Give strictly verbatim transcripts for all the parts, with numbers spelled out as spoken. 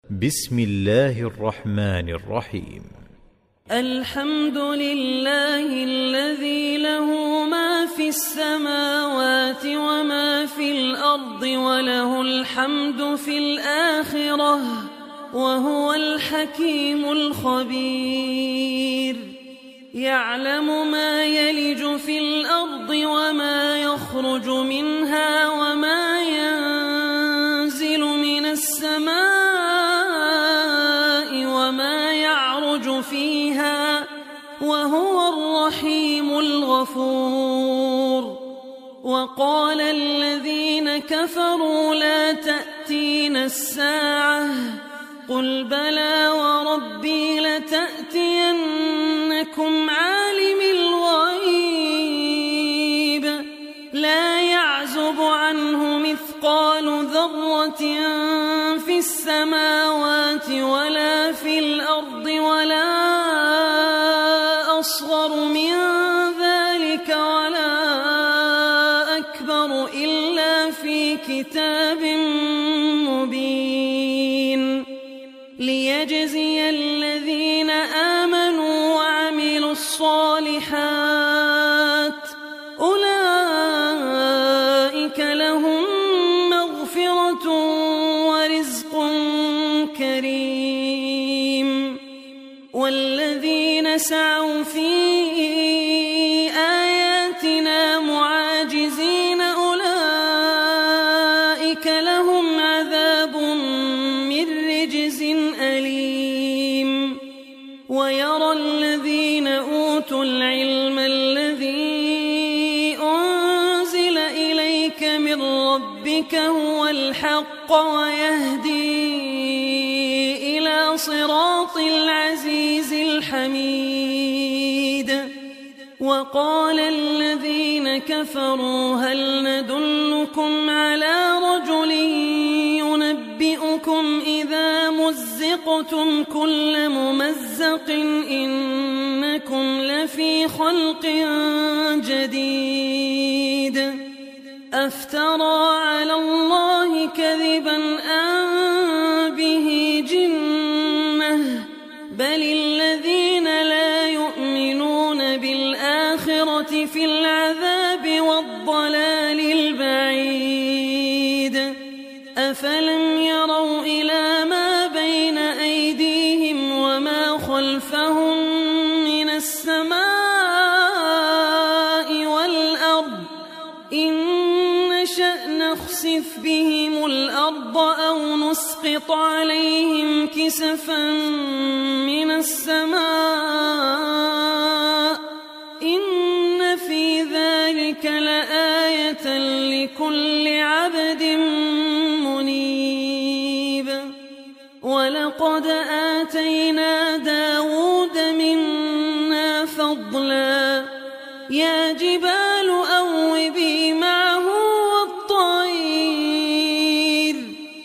بسم الله الرحمن الرحيم. الحمد لله الذي له ما في السماوات وما في الأرض وله الحمد في الآخرة وهو الحكيم الخبير. يعلم ما يلج في الأرض وما يخرج منها وما ينزل من السماء وما يعرج فيها وهو الرحيم الغفور. وقال الذين كفروا لا تأتينا الساعة قل بلى وربي لتأتينكم عالم الغيب لا يعزب عنه مثقال ذرة في السماوات ولا في الأرض ولا أصغر من ذلك ولا أكبر إلا في كتاب مبين. ليجزي الذين آمنوا وعملوا الصالحات أولئك لهم مغفرة ورزق كريم. والذين سعوا في آياتنا معاجزين أولئك لهم عذاب من رجز أليم. ويرى الذين أوتوا العلم الذي أنزل إليك من ربك هو الحق ويهدي إلى صراط العزيز الحميد. وقال الذين كفروا هل ندلكم على رجل ينبئكم إذا مزقتم كل ممزق إنكم لفي خلق جديد. أفترى على الله كذبا أم به جنة بل الذين لا يؤمنون بالآخرة في العذاب والضلال البعيد. أفلم يروا إلى ما بين أيديهم وما خلفهم من السماء والأرض إن نشأ نخسف بهم الأرض أو نسقط عليهم كسفا من السماء إن في ذلك لآية لكل عبد منيب. ولقد آتينا داود منا فضلا يا جبال أوبي معه والطير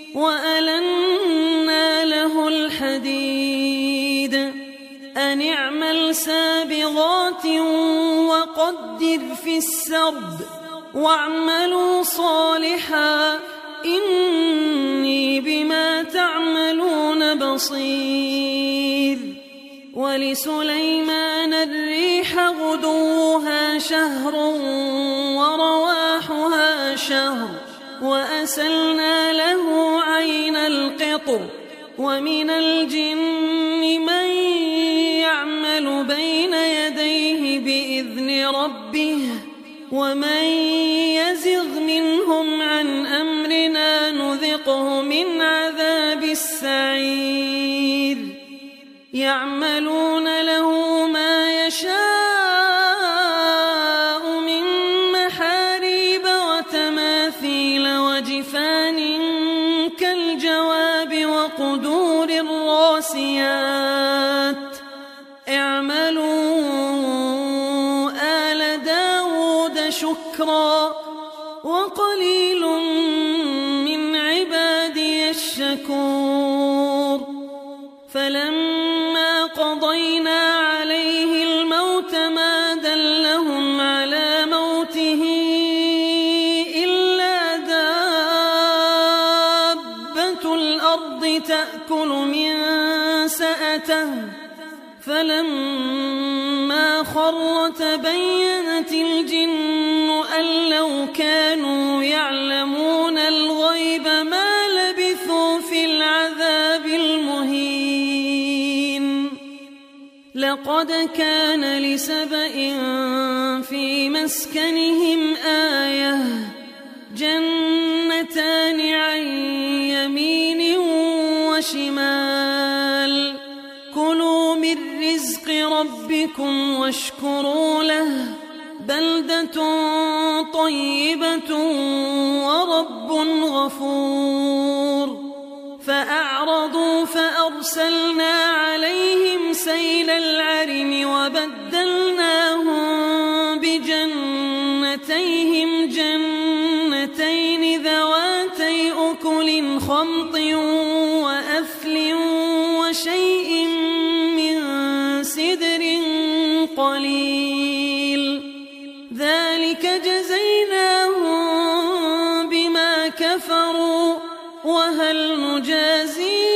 وألنا له الحديد أن اعمل سابغات وقدر في السرد واعملوا صالحا إني بما تعملون بصير. ولسليمان الريح غدوها شهر ورواحها شهر وأسلنا له عين القطر. ومن الجن من يعمل بين يديه بإذن ربه ومن يزغ منهم عن أمرنا نذقه من عذاب السعير. يعملون له ما يشاء من محاريب وتماثيل وجفان كالجواب وقدور الراسيات. اعملوا آل داود شكرا وقليل من عبادي الشكور. فلما قضينا عليه الموت ما دلهم على موته إلا دابة الأرض تأكل من سأته فلما خر تبينت الجن أن لو كانوا يعلمون الغيب ما لبثوا في العذاب المهين. لقد كان لسبإ في مسكنهم آية جنتان عن يمين وشمال كلوا من رزق ربكم واشكروا له بلدة طيبة ورب غفور. فأعرضوا فأرسلنا عليهم سيل العرم وبدلناهم بجنتيهم جنتين ذواتي أكل خمط وأثل وشيء من سدر قليل ذلك جزيناهم بما كفروا وهل نجازي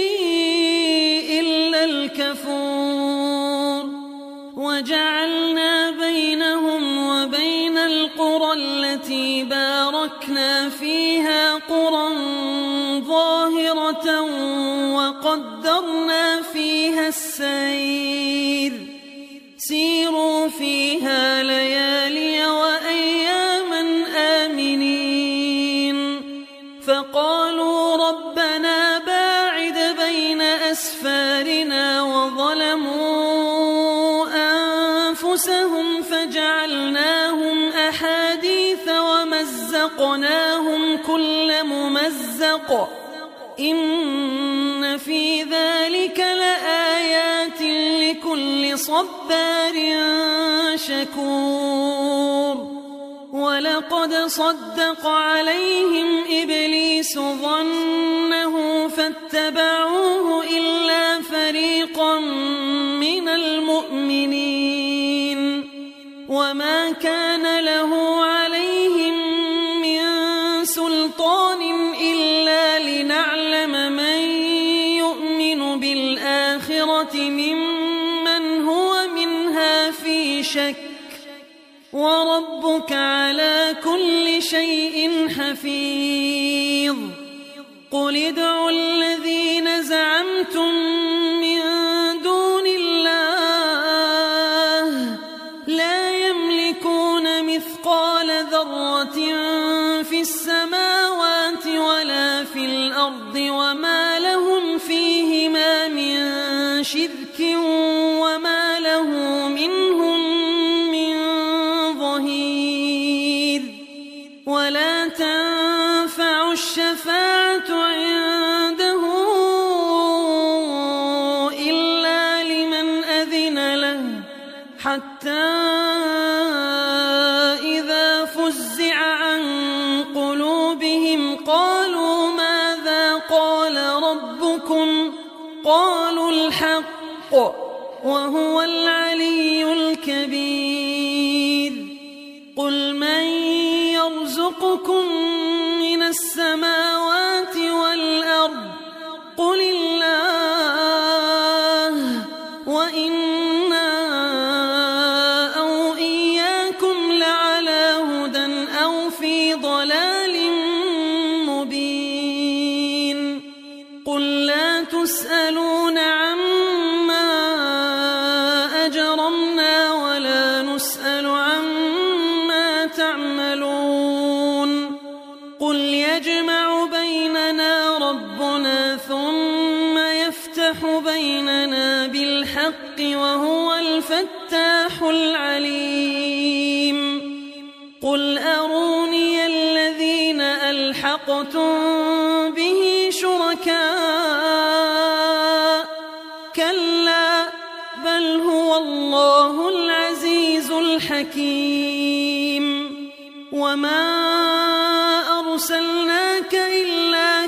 إلا الكفور. وجعلنا بينهم وبين القرى التي باركنا فيها قرى ظاهرة وقدرنا فيها السير سيروا فيها ليالي وأياما آمنين. فقالوا ربنا باعد بين أسفارنا وظلموا أنفسهم فجعلناهم أحاديث ومزقناهم كل ممزق إن في ذلك لآيات لكل صبار شكور. ولقد صدق عليهم إبليس ظنه فاتبعوه إلا فريقا من المؤمنين وما كان له عليهم من سلطان إلا لنعلم من يؤمن بالآخرة ممن هو منها في شك وربك على كل شيء حفيظ. قل ادعوا الذين زعمتم من دون الله لا يملكون مثقال ذرة في السماوات ولا في الأرض وما لهم فيهما من شرك وما له منهم ولا تنفع الشفاعة عنده إلا لمن أذن له حتى إذا فزع عن قلوبهم قالوا ماذا قال ربكم قالوا الحق وهو العلي الكبير. قل من يرزقكم من السماوات والأرض قل الله وإنا أو إياكم لعلى هدى أو في ضلال مبين. قل لا تسألون عما أجرمنا ولا نسأل عما تعملون. قل يجمع بيننا ربنا ثم يفتح بيننا بالحق وهو الفتاح العليم. قل أروني الذين ألحقتم به شركاء كلا بل هو الله العزيز الحكيم. وما أرسلناك إلا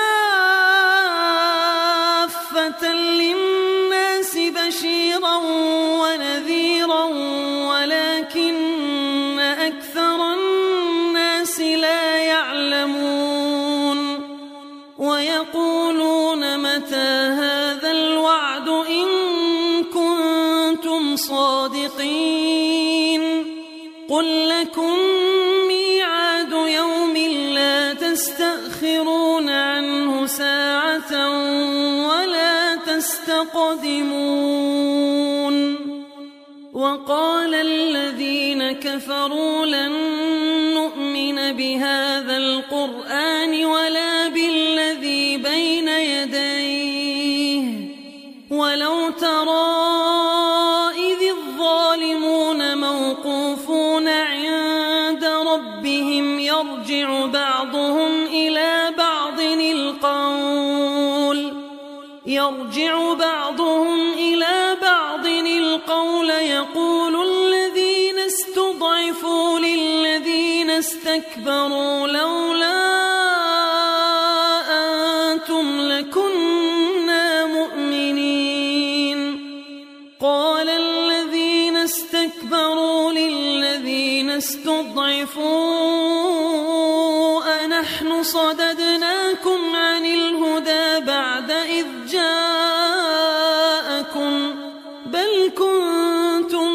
كافة للناس بشيرا ونذيرا ولكن أكثر الناس لا يعلمون. ويقول ويقولون متى هذا الوعد إن كنتم صادقين قل لكم ميعاد يوم لا تستأخرون عنه ساعة ولا تستقدمون وقال الذين كفروا لن نؤمن بهذا القرآن ولا بالذي بين يديه ولو ترى إذ الظالمون موقوفون عند ربهم يرجع بعضهم إلى بعض القول يرجع بعضهم إلى بعض القول يقول الذين استضعفوا للذين استكبروا لولا أنتم لكنا مؤمنين قال الذين استكبروا للذين استضعفوا أنحن صددناكم عن الهدى بعد إذ جاءكم بل كنتم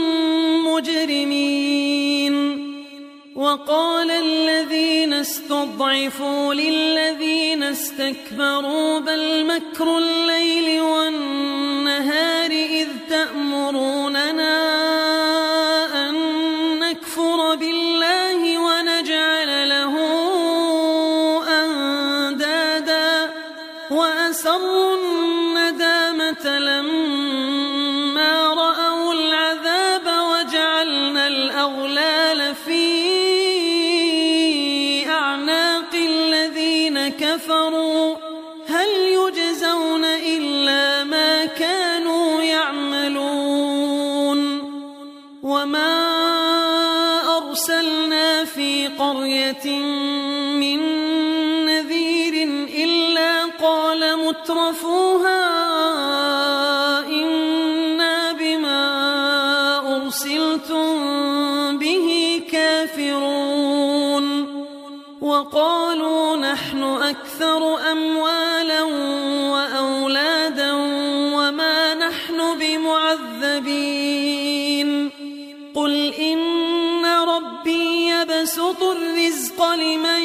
مجرمين وقال الذين استضعفوا للذين استكبروا بل مكر الليل والنهار إذ تأمروننا أن نكفر بالله ونجعل له أندادا وأسروا الندامة لما رأوا العذاب وجعلنا الأغلال في أعناق الذين كفروا هل يجزون إلا ما كانوا يعملون وما أرسلنا في قرية من نذير إلا قال مترفوها إنا بما أرسلتم به كافرون وقالوا نحن أكثر أموالا وأولادا وما نحن بمعذبين قل إن ربي يبسط الرزق لمن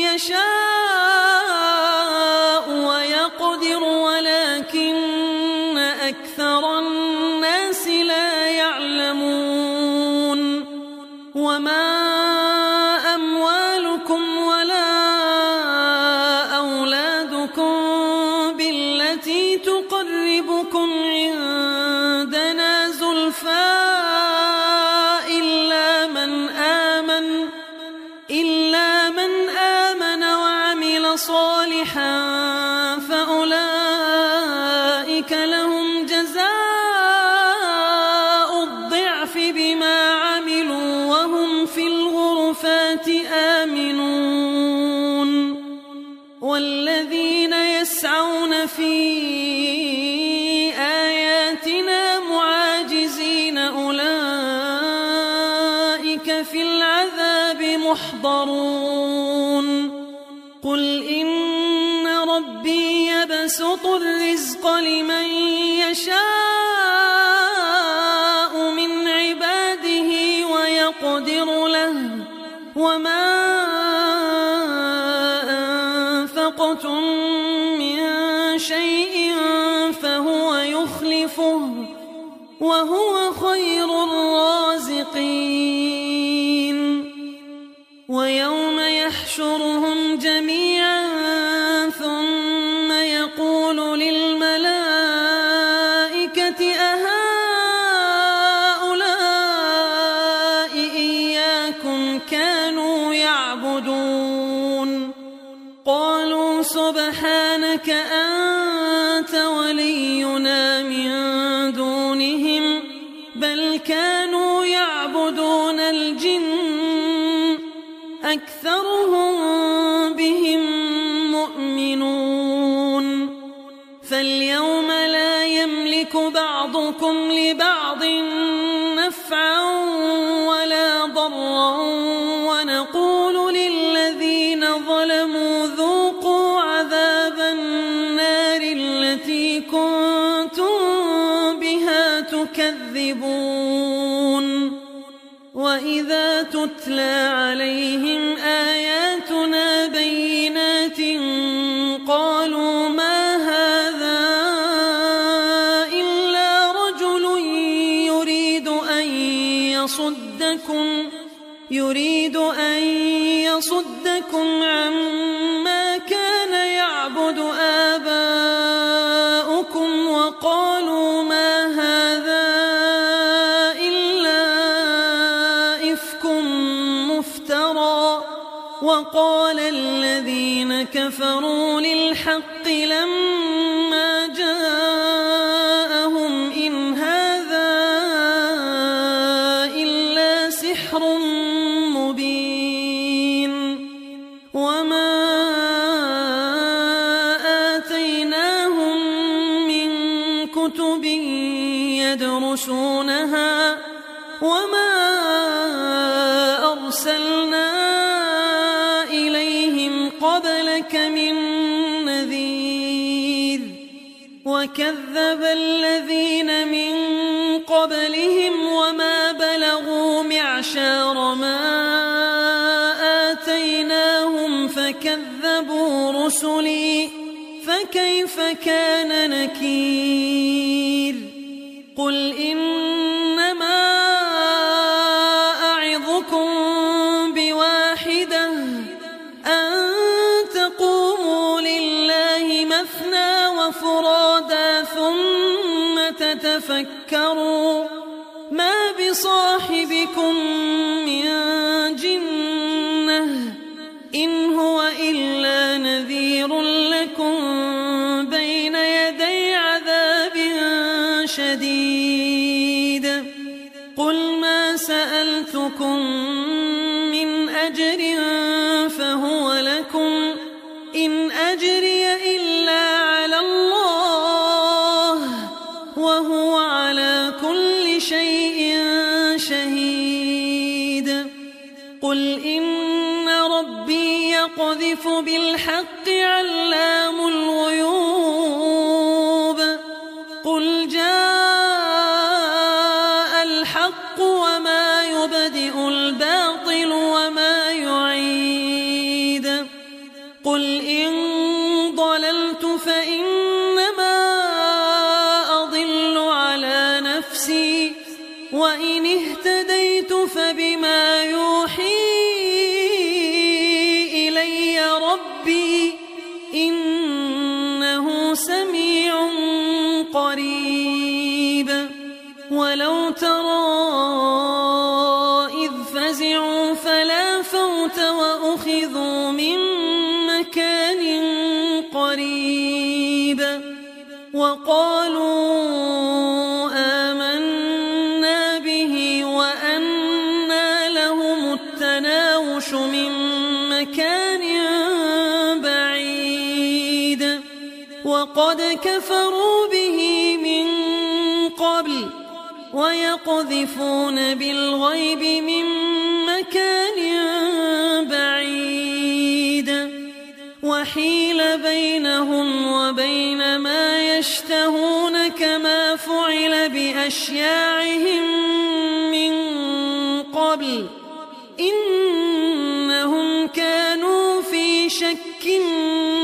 يشاء ويقدر ولكن أكثر الناس لا يعلمون وما أموالكم ولا أولادكم بالتي تقربكم عندنا زلفى إلا من آمن إلا من آمن وعمل صالحا فأولئك لهم جزاء الضعف بما عملوا وهم في الغرفات آمنون والذين يسعون في آياتنا معاجزين أولئك في العذاب محضرون قل إن ربي يبسط الرزق لمن يشاء من عباده ويقدر له وما أنفقتم من شيء فهو يخلفه وهو خير الرازقين ويوم يحشرهم جميعا ثم يقول للملائكة أهؤلاء إياكم كانوا يعبدون قالوا سبحانك أنت ولينا من دونهم بل كانوا يعبدون الجن أكثرهم بهم مؤمنون فاليوم لا يملك بعضكم لبعض نفعا ولا ضرا ونقول للذين ظلموا ذوقوا عذاب النار يكذبون وإذا تتلى عليهم آياتنا بينات قالوا ما هذا إلا رجل يريد أن يصدكم يريد أن يصدكم عما كان يعبد آباؤكم وقالوا ما هذا إلا إفك مفترى وقال الذين كفروا للحق لما جاءهم إن هذا إلا سحر مبين وما آتيناهم من كتب يدرسونها وما أرسلنا إليهم قبلك من نذير وكذب الذين من قبلهم وما بلغوا معشار ما آتيناهم فكذبوا رسلي فكيف كان نكير قل إنما أعظكم بواحدة أن تقوموا لله مثنى وفرادا ثم تتفكروا ما بصاحبكم من جنة إن هو إلا نذير لكم بين يدي عذاب شديد قل ما سألتكم من أجر فهو لكم إن أجري إلا على الله وهو على كل شيء شهيد قل إن ربي يقذف بالحق علام الغيوب قل جاء الحق وما يبدئ الباطل وما يعيد قل إن ضللت فإنما أضل على نفسي وإن اهتديت فبما يوحي إلي ربي إنه سميع قريب ولو ترى إذ فزعوا فلا فوت وأخذوا من مكان قريب وقالوا آمنا به وأنى لهم التناوش من مكان بعيد وقد كفروا به من قبل ويقذفون بالغيب من مكان بعيد وحيل بينهم وبين ما يشتهون كما فعل بأشياعهم من قبل إنهم كانوا في شك